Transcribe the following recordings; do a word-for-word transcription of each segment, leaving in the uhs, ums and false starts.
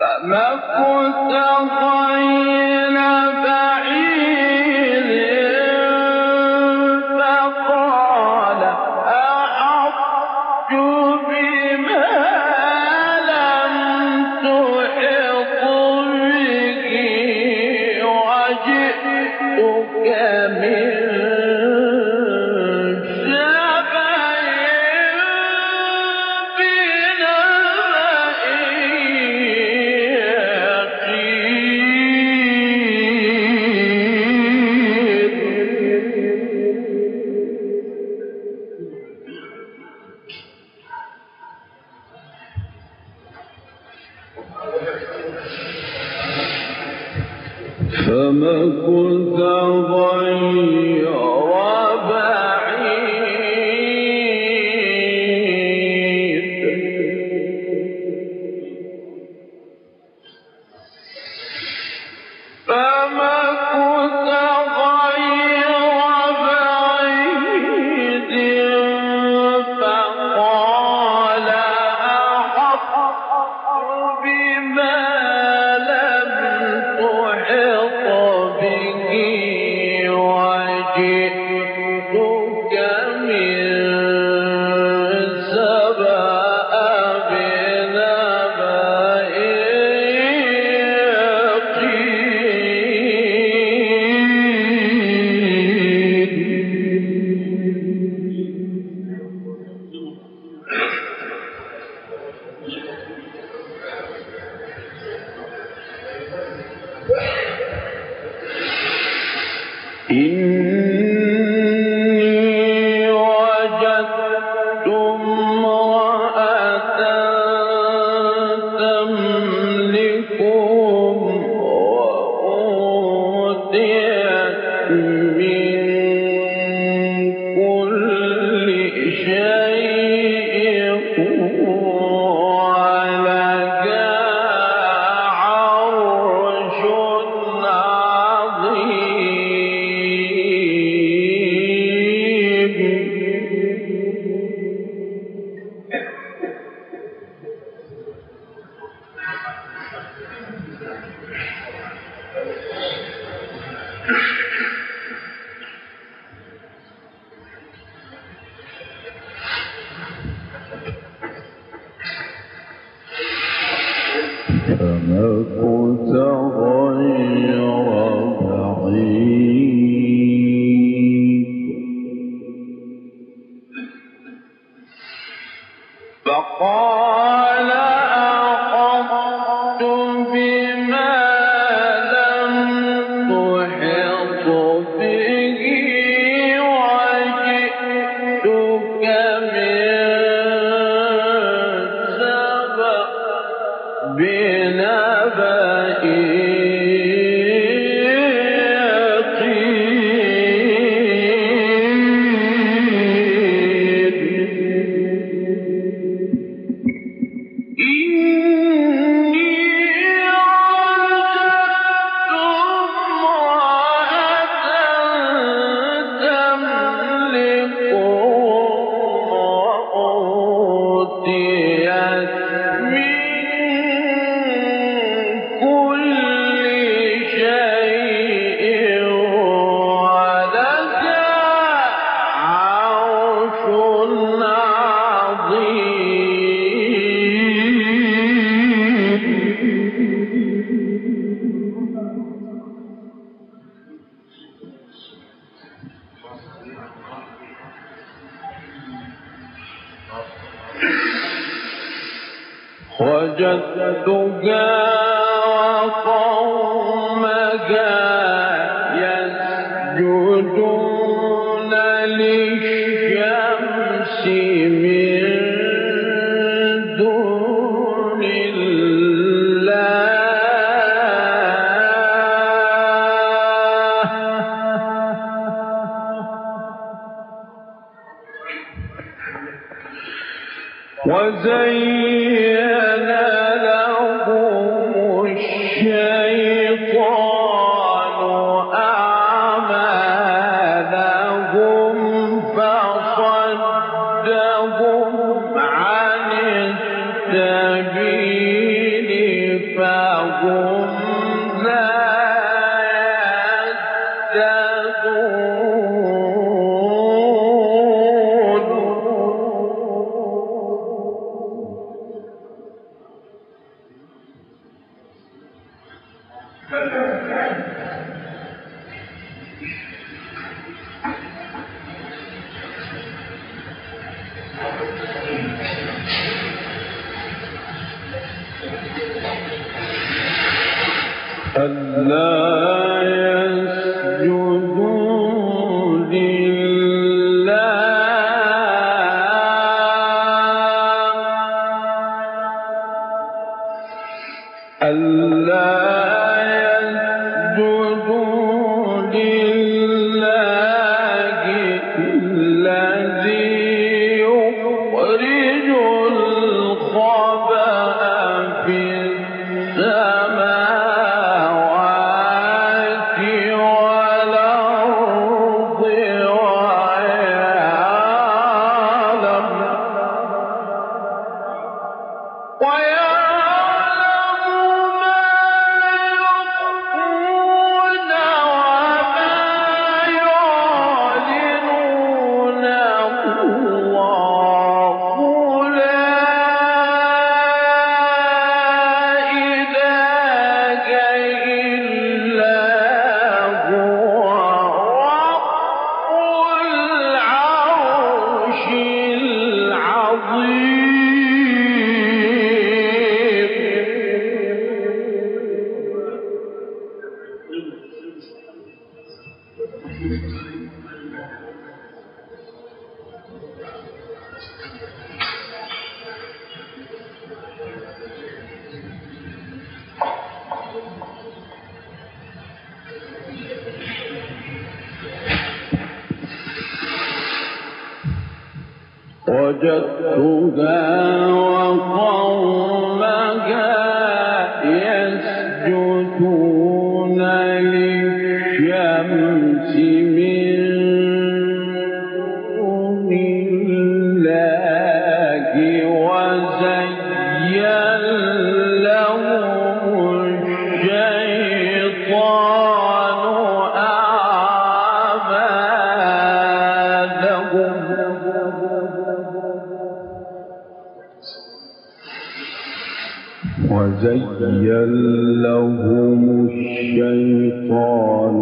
فمكث غير فمكث غير بعيد فقال أحطت بما لم تحط به وجئتك من سبأ بنبأ وجدتك وقومك يسجدون للشمس من دون الله وزين لهم الشيطان فهم لا ألا يسجدوا لله ألا يسجدوا لله الذي يخرج الخبأ في السماوات والأرض ويعلم ويعلم ما يخفون وما يعلنون الله لا إله إلا هو رب العرش العظيم. وجدتها وقومها يسجدون للشمس من دون الله وزين لهم الشيطان أعمالهم وزين لهم الشيطان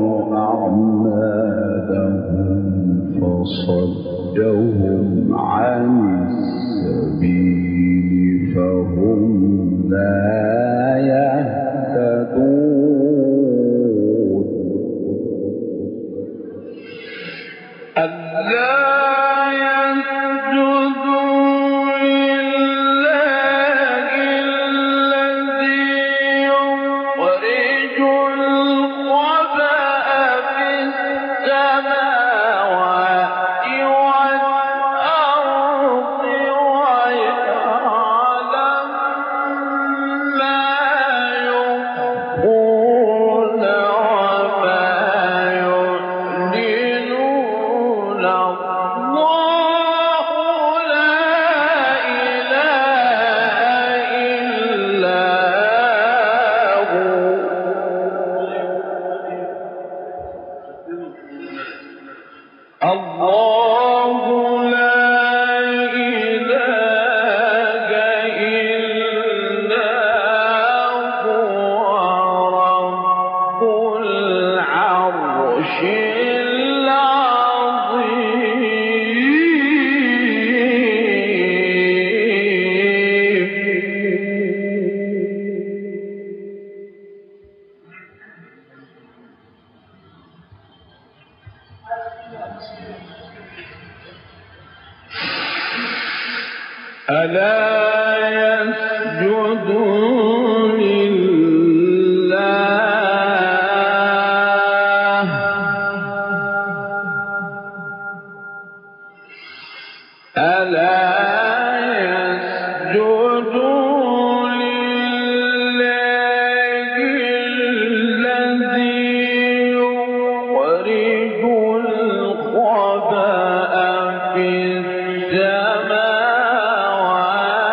أعمالهم فصدهم عن السبيل فهم لا يهتدون. ألا ألا يسجدوا لله ألا يسجدوا لله الذي يخرج الخبأ في السماوات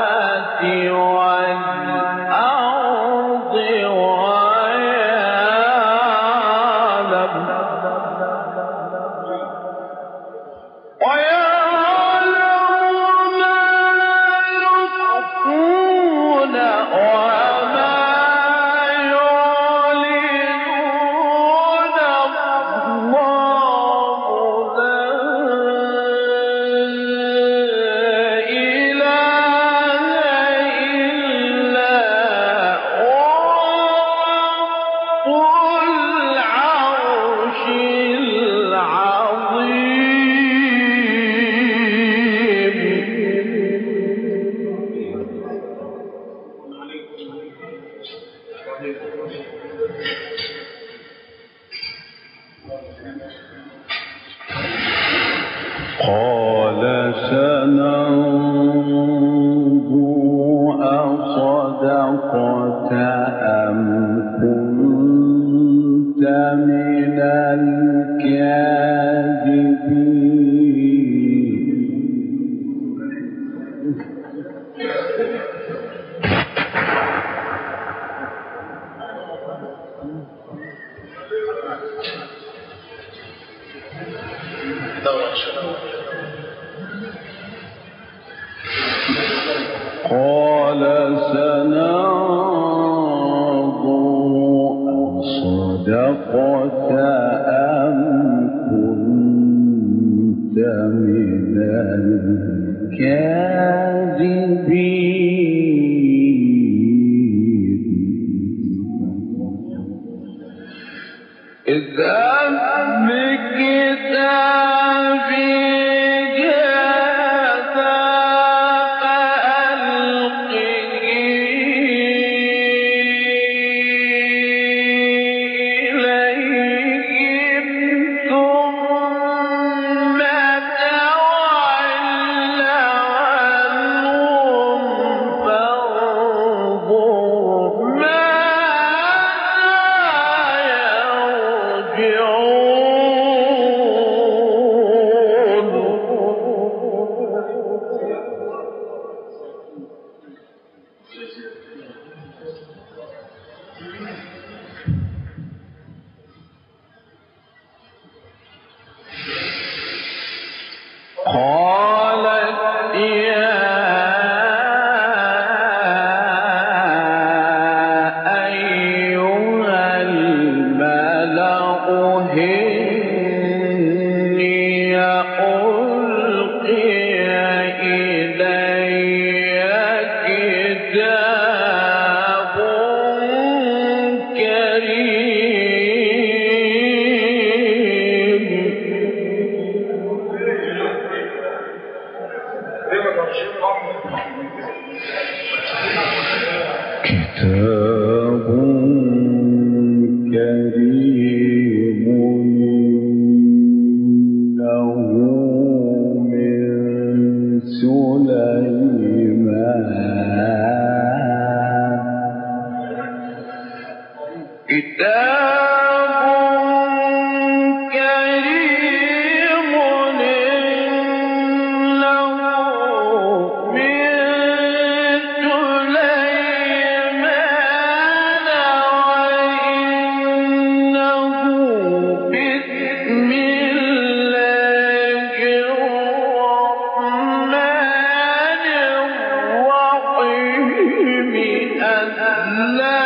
قال سننظر أصدقت أم كنت من قال سننظر أصدقت أم كنت من الكاذبين اذهب بكتابي قالت يا أيها الملأ إني ألقي إلي كتاب كريم كتاب كريم إنه من سليمان كتاب كريم إنه من سليمان وإنه بسم الله الرحمن الرحيم ألا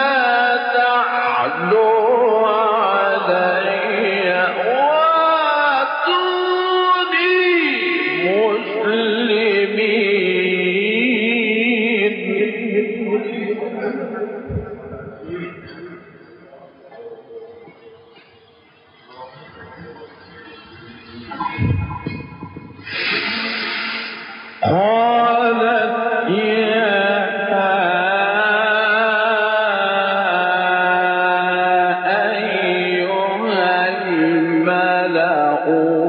تعلوا علي وأتوني مسلمين قالت يا أيها الملأ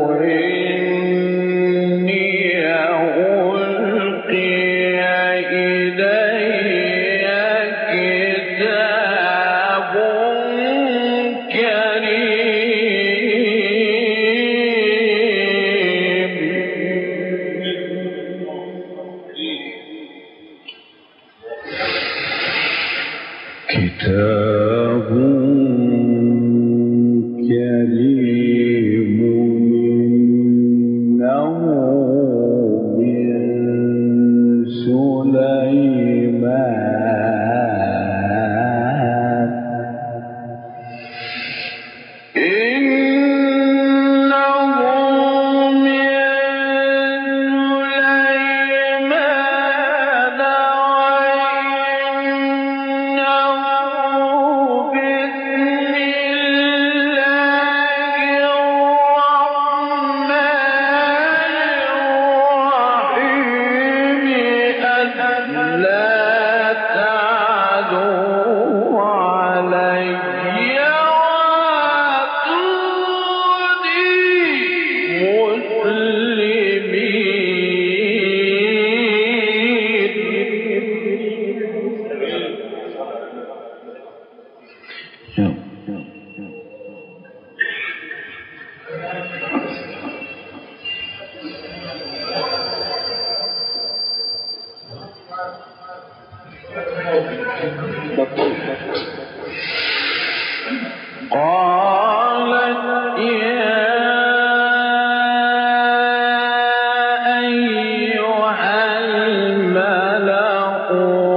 إني ألقي إلي كتاب كريم كتاب كريم إنه من سليمان إنه من سليمان وإنه بسم قالت يا أيها الملأ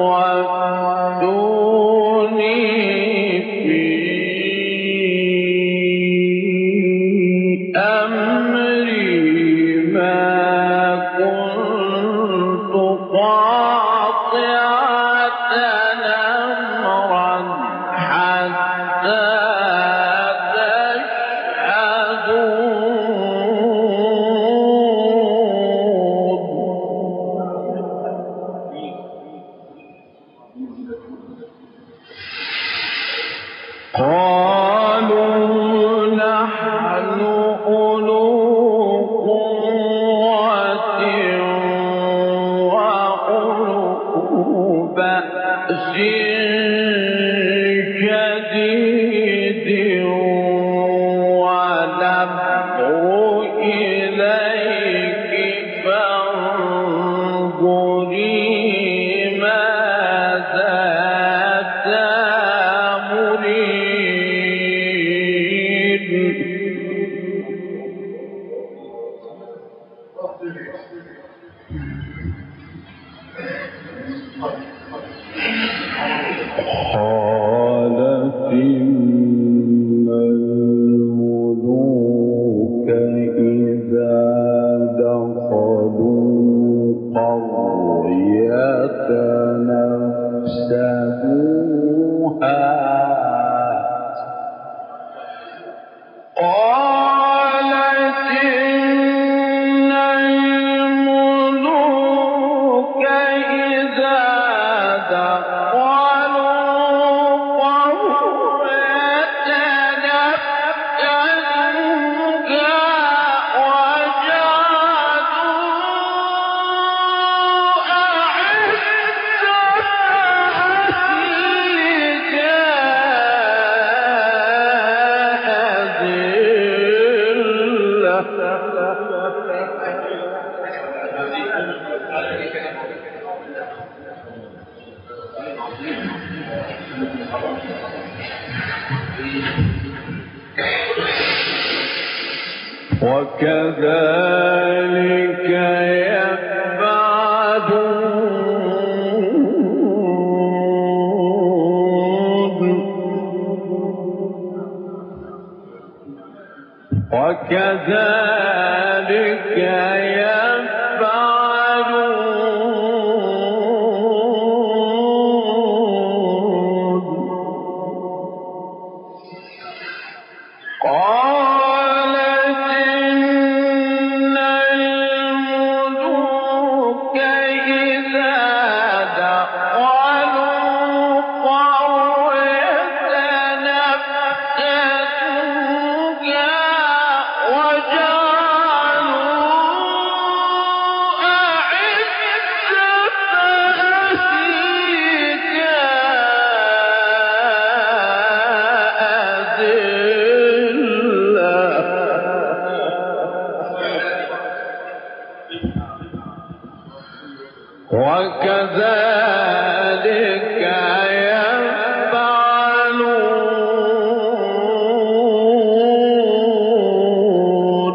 وافتوني في أمري ما كنت قاطعة أمرا حتى قالوا نحن أولو قوة وأولو بأس شديد ونبغوا إليك فانظري ماذا قالت إن الملوك إذا دخلوا قرية أفسدوها قالت إن الملوك إذا دخلوا قرية أفسدوها وجعلوا وكذلك يفعلون وكذلك يفعلون قالت إن الملوك إذا دخلوا قرية أفسدوها وجعلوا وكذلك يفعلون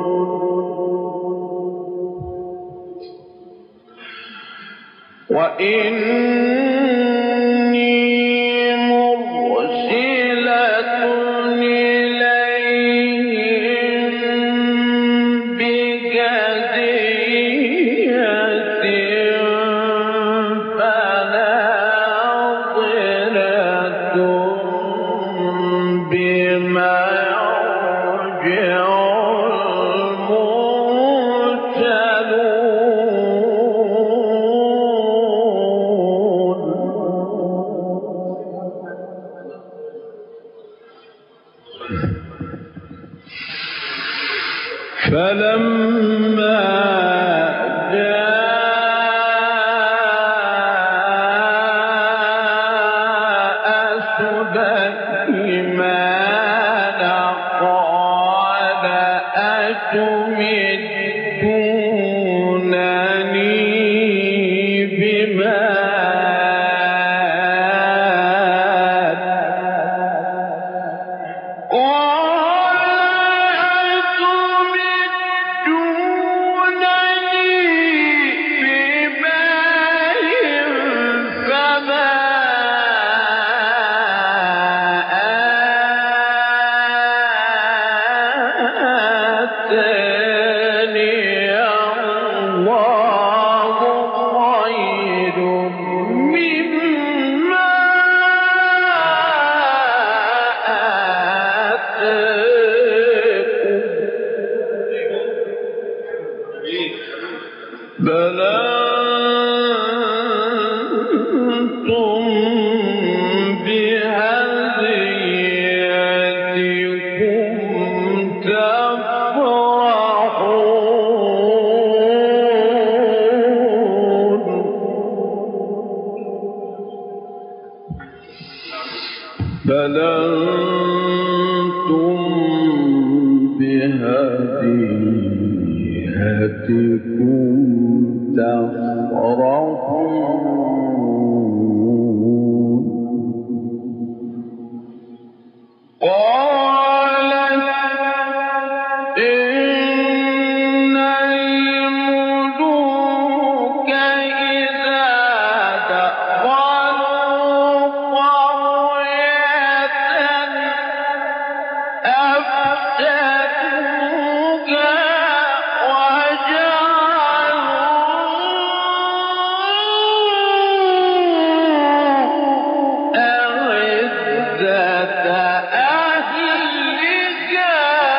وإني مرسلة إليهم بهدية فلما جاء سليمان قال أتمدونني بمال بل أنتم بهديهتكم تفرحون. قالت إن الملوك إذا دخلوا قرية أفسدوها وجعلوا أعزة أهلها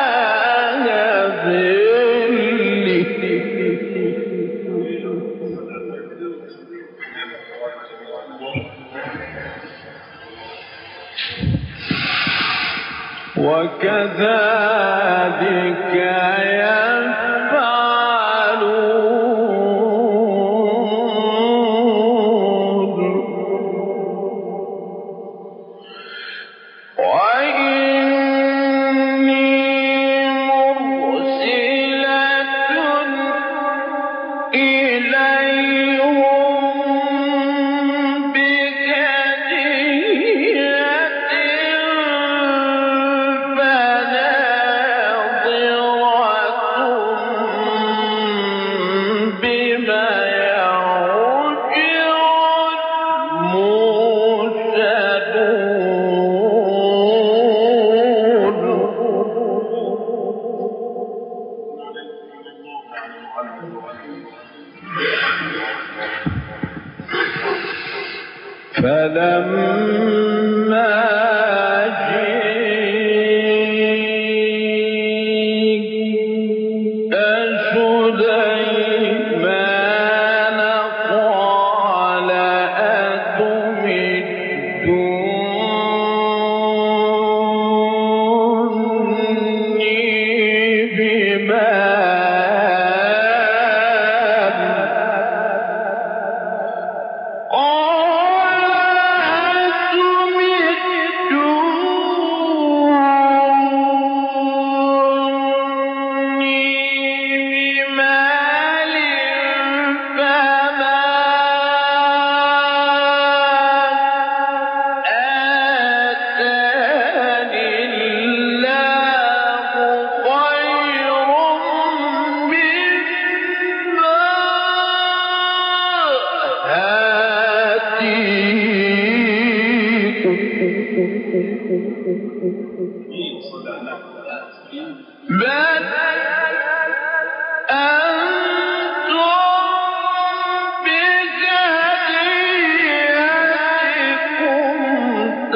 أذلة. وكذلك يفعلون. وإني مرسلة إليهم بهدية فناظرة بما يرجع المرسلون. فلما جيء سليمان قال أتمدوني بمال بل أنتم بهديهتكم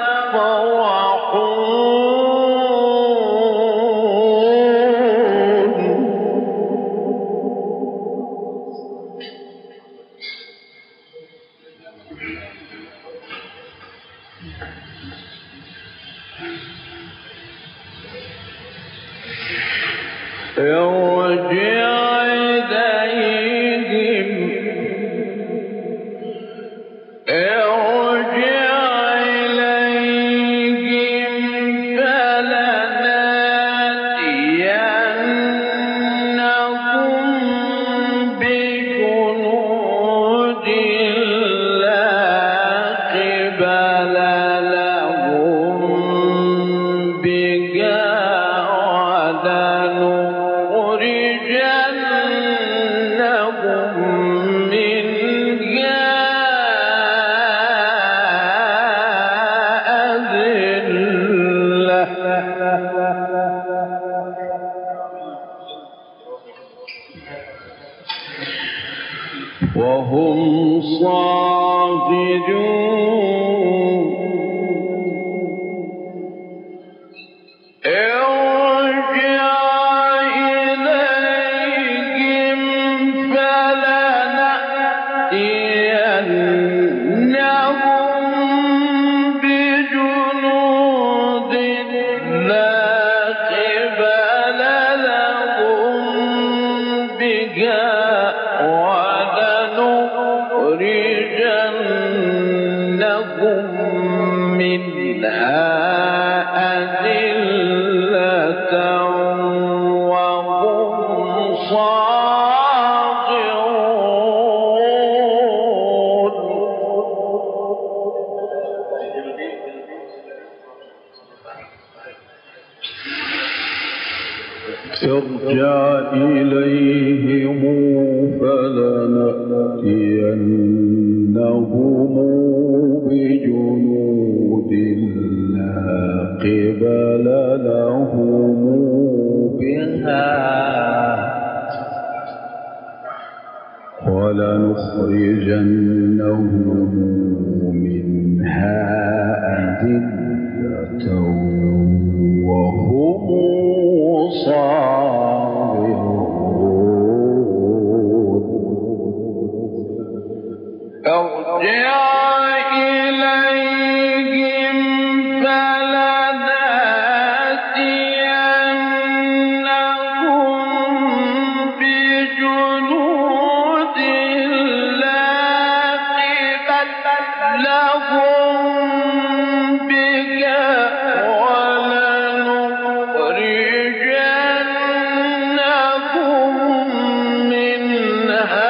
ارجع إليهم ارجع إليهم فلنأتينهم بجنود لا قبل لهم بها وهم صاغرون. ارجع إليهم فلنأتينهم بجنود لا قبل لهم بها ولنخرجنهم ارجع إليهم فلنأتينهم بجنود لا قبل لهم بها ولنخرجنهم منها أذلة وهم صاغرون ارجع إليهم فلنأتينهم بجنود لا قبل لهم بها ولنخرجنهم منها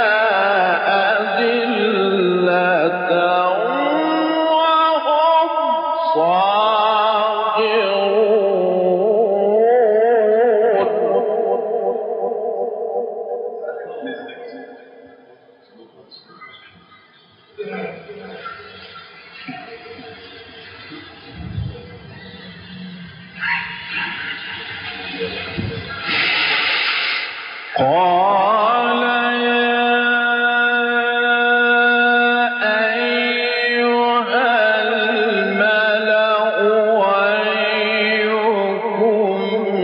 أذلة وهم قال يا أيها الملأ أيكم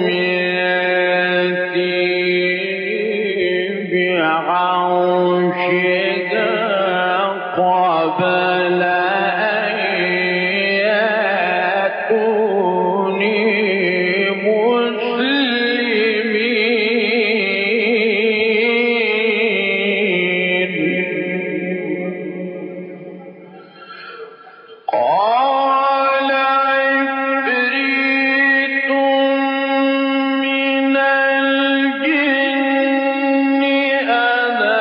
يأتيني بعرشها قبل أن يأتوني قال عفريت من الجن أنا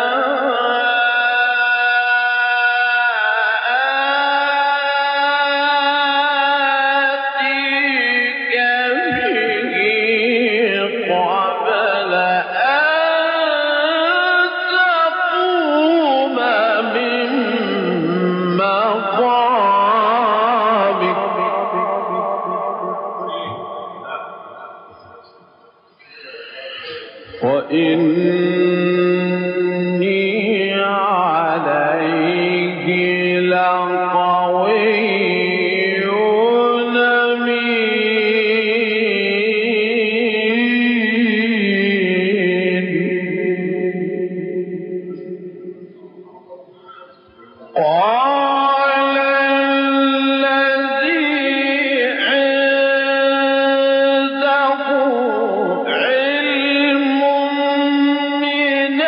آتيك به قبل أن تقوم من مقامك وإني عليه لقوي أمين قال الذي عنده علم من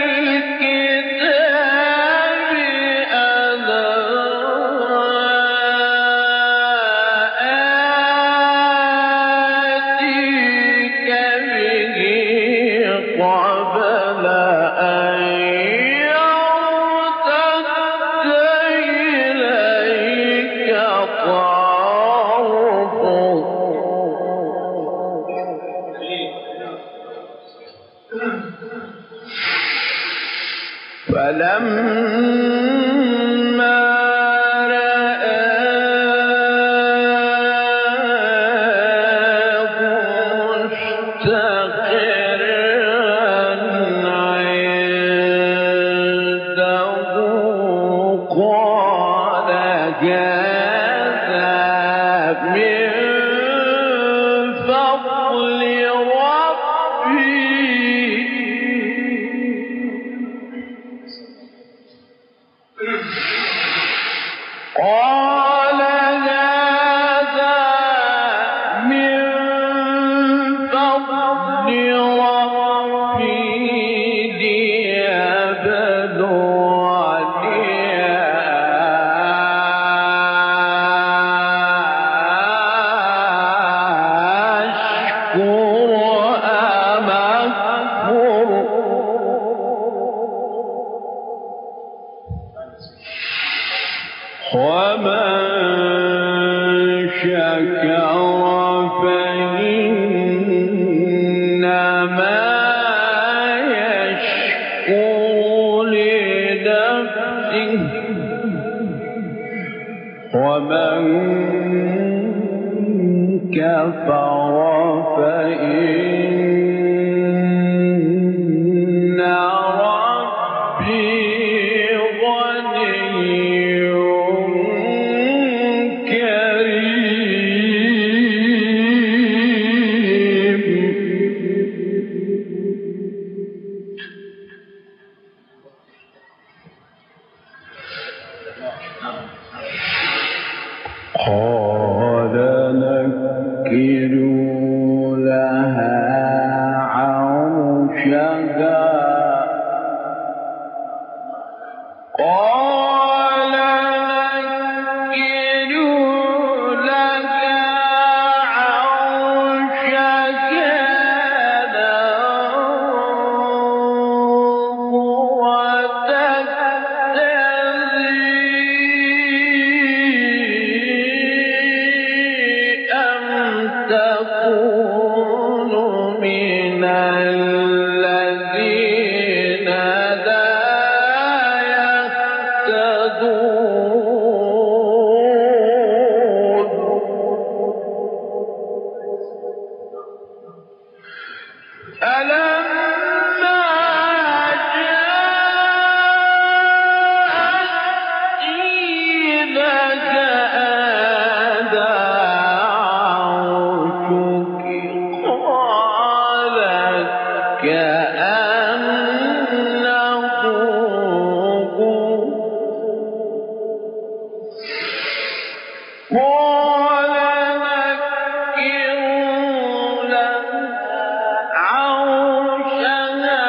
الكتاب أنا آتيك به قبل أن يرتد إليك طرفك فلما رآه مستقرا عنده قال هذا من فضل ربي ومن كفر فإن ربي غني كريم. قال نكروا لها عرشها قال نكروا لها عرشها تكون من الذين لا يهتدون. ألما جاءت قيل هذا كأنه قال نكروا لها عرشها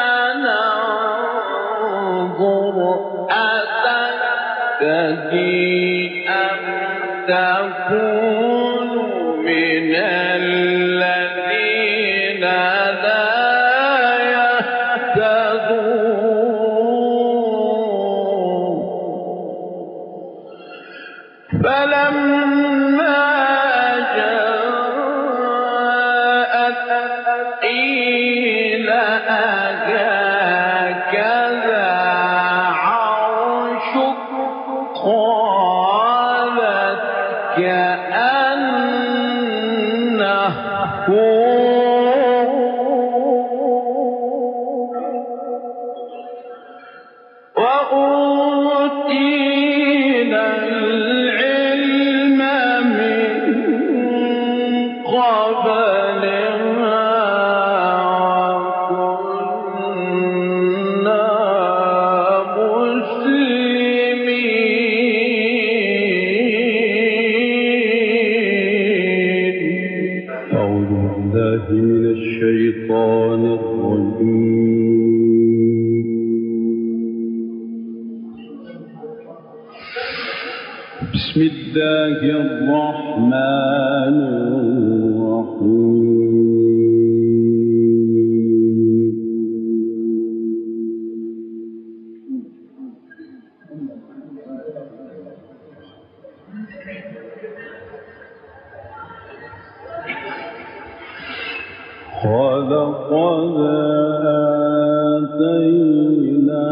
ننظر أتهتدي أم تكون من الذين لا فلما جاءت قيل أهكذا عرشك قالت كأنه وأوتينا العلم من قبلها وكنا مسلمين. أعوذ بالله من الشيطان الرجيم. بسم الله الرحمن الرحيم. ولقد آتينا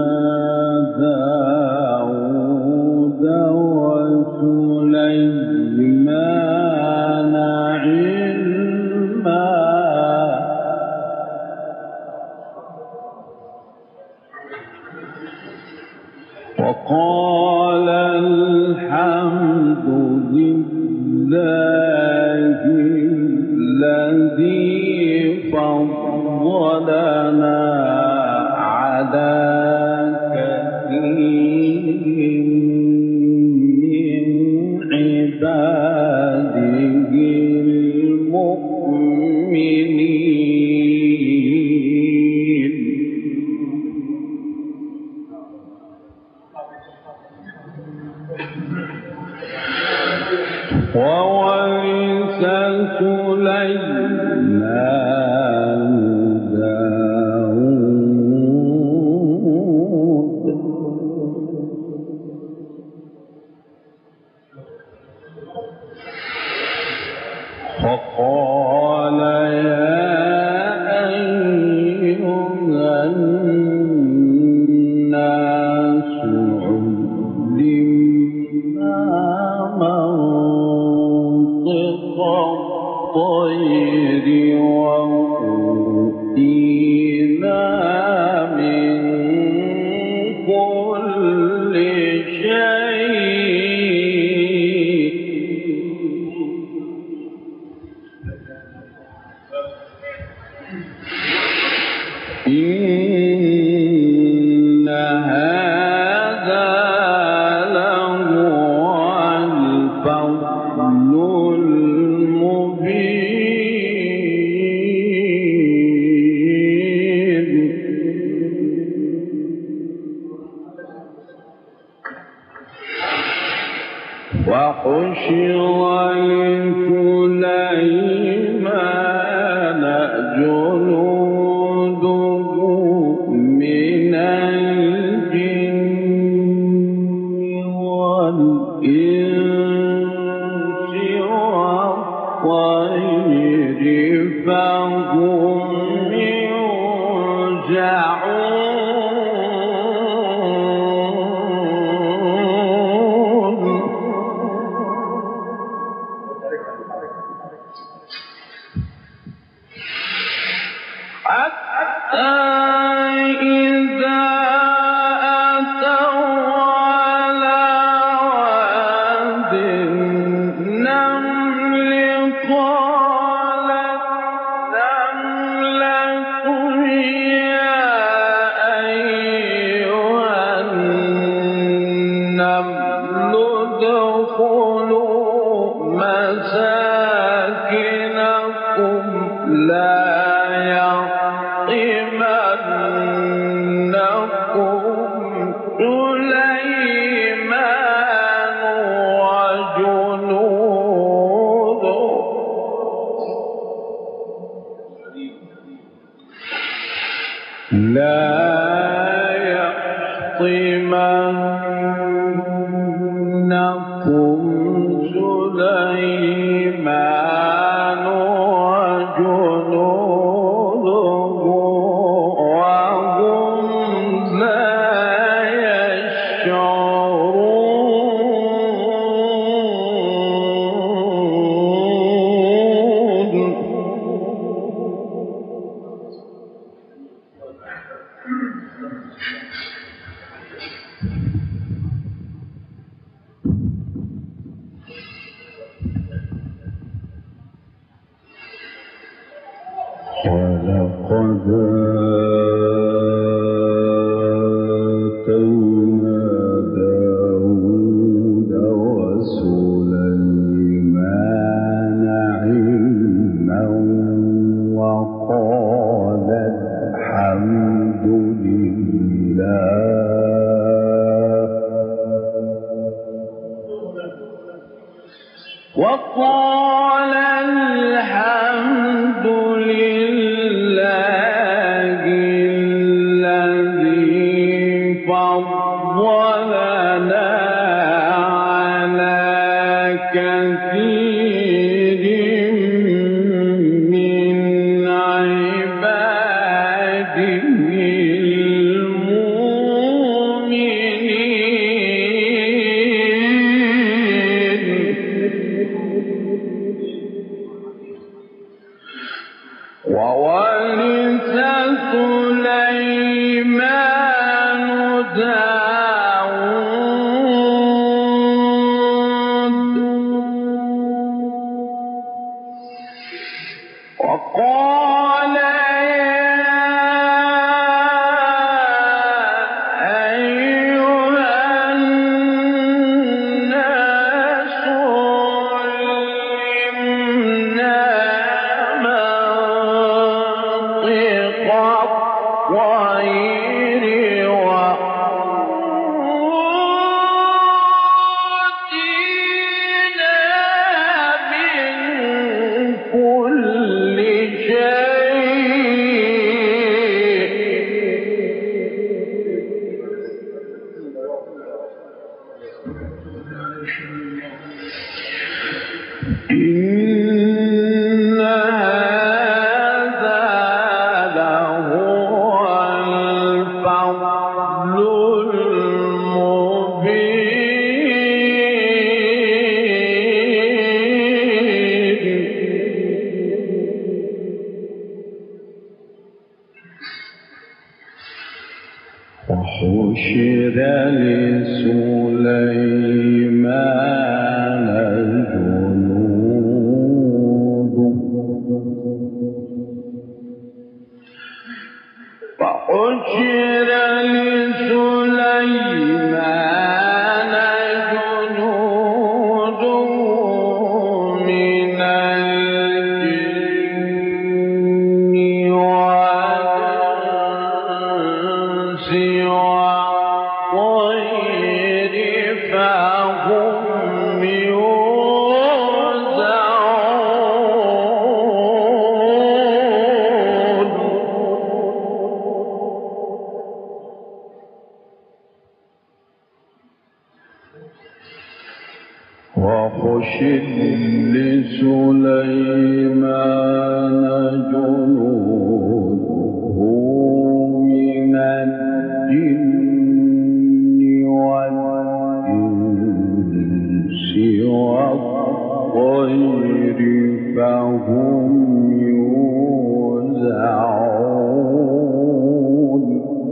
داود وسليمان علما وقال الحمد لله الذي فضلنا على كثير من عباده المؤمنين. وورث سليمان داود فقال يا أيها الناس علمنا كالطير وأوتينا من كل شيء إن هذا لهو الفضل المبين وحشر لسليمان جنوده من الجن والإنس والطير فهم يوزعون حتى إذا أتوا على واد النمل قالت نملة يا أيها النمل ادخلوا مساكنكم لا يحطمنكم سليمان وجنوده لا يحطمنكم سليمان وجنوده وهم لا ولقد آتينا داود وسليمان علما وقال الحمد لله وقال الحمد لله الذي فضلنا على كثير من عباده وورث سليمان داود وقال يا أيها الناس علمنا الطير وأوتينا من كل شيء إن هذا لهو الفضل المبين وحشر لسليمان جنود وحشر لسليمان جنود من الجن والإنس والطير فهم يوزعون وحشر لسليمان جنوده من الجن والإنس والطير فهم يوزعون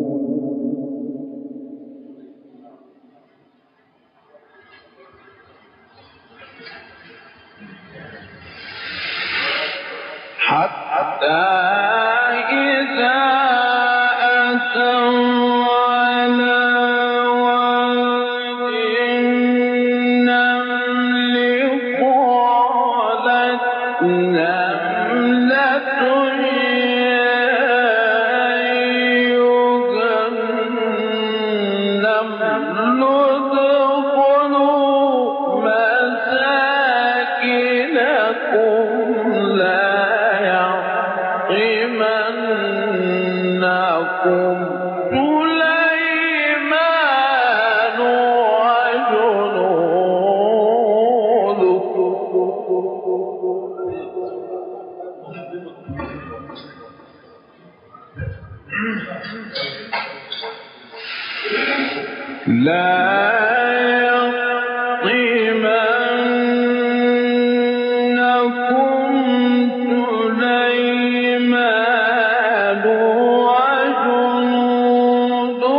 حتى إذا أتوا على واد النمل قالت نملة يا أيها النمل ادخلوا مساكنكم لا يحطمنكم سليمان وجنوده لا يحطمنكم سليمان وجنوده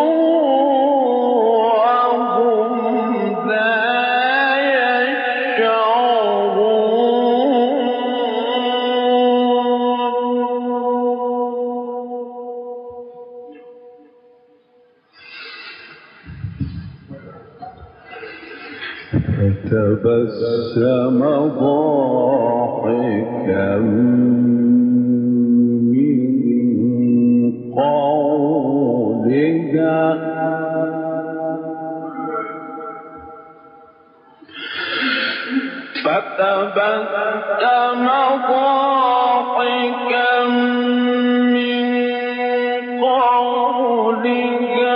وهم لا فتبسم ضاحكا من قولها فتبسم ضاحكا من قولها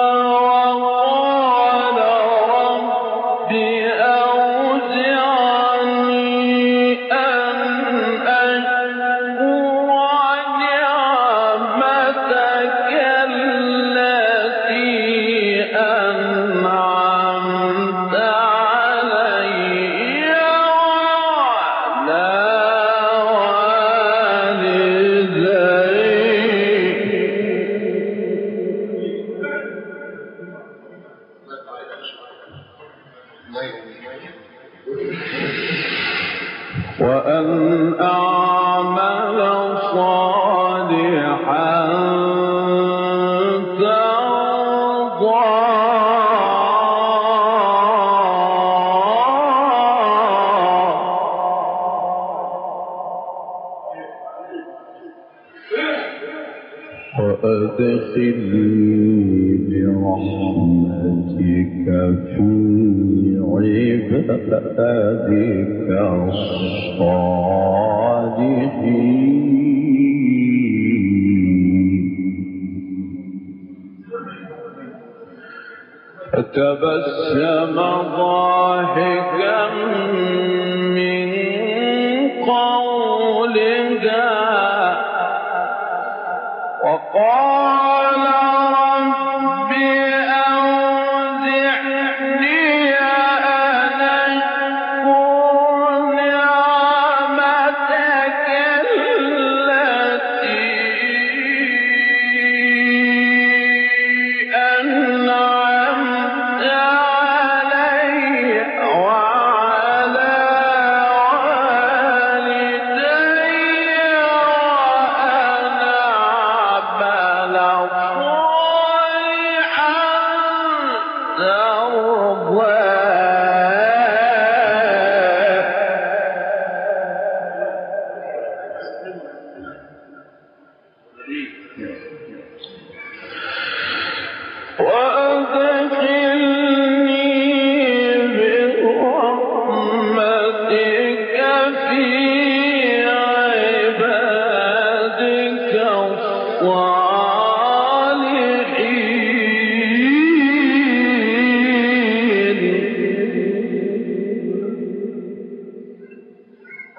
وأن أعمل صالحا ترضاه وأدخلني برحمتك في عبادك الصالحين فتبسم ضاحكا من قولها وقال رب أوزعني أن أشكر نعمتك التي أنعمت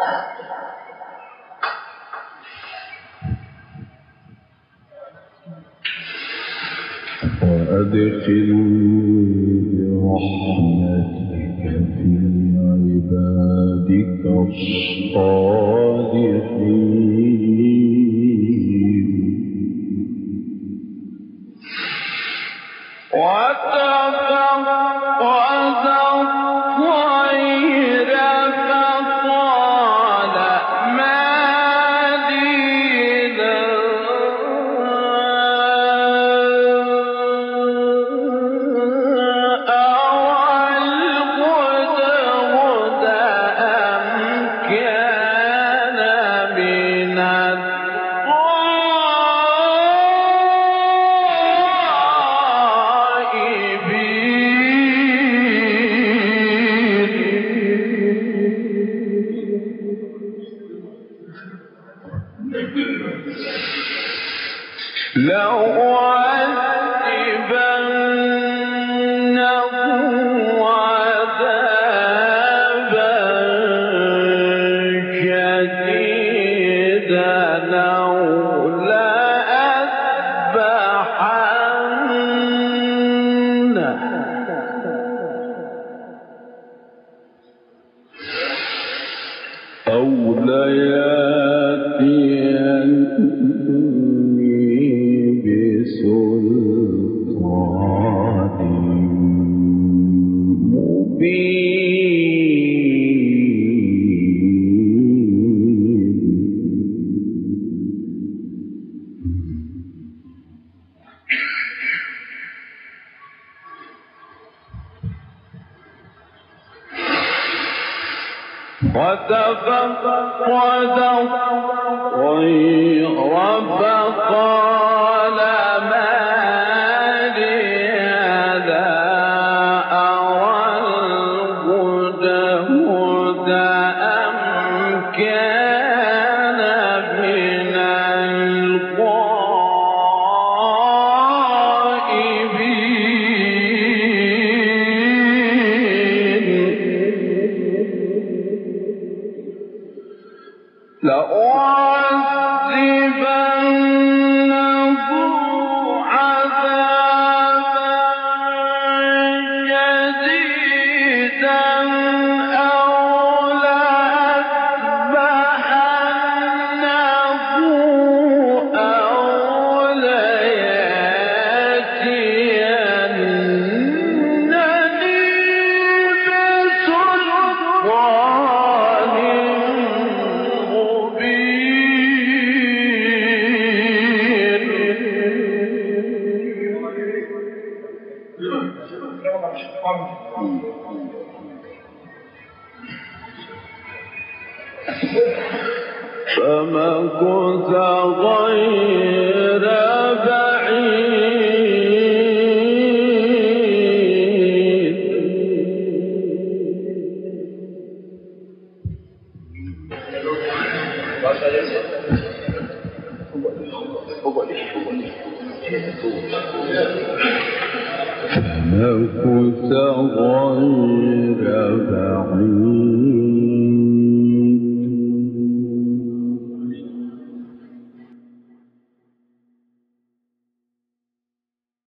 وأدخلني برحمتك في عبادك الصالحين وتفقد الطير فقال ما لي لا أرى الهدهد أم كان من لأعذبنه عذابا شديدا أو لأذبحنه أو ليأتيني بسلطان وتفقد الطير فقال ما لي لا أرى الهدهد أم كان من الغائبين لأعذبنه عذابا شديدا أو لأذبحنه أو ليأتينني بسلطان فمكث غير بعيد فمكث غير بعيد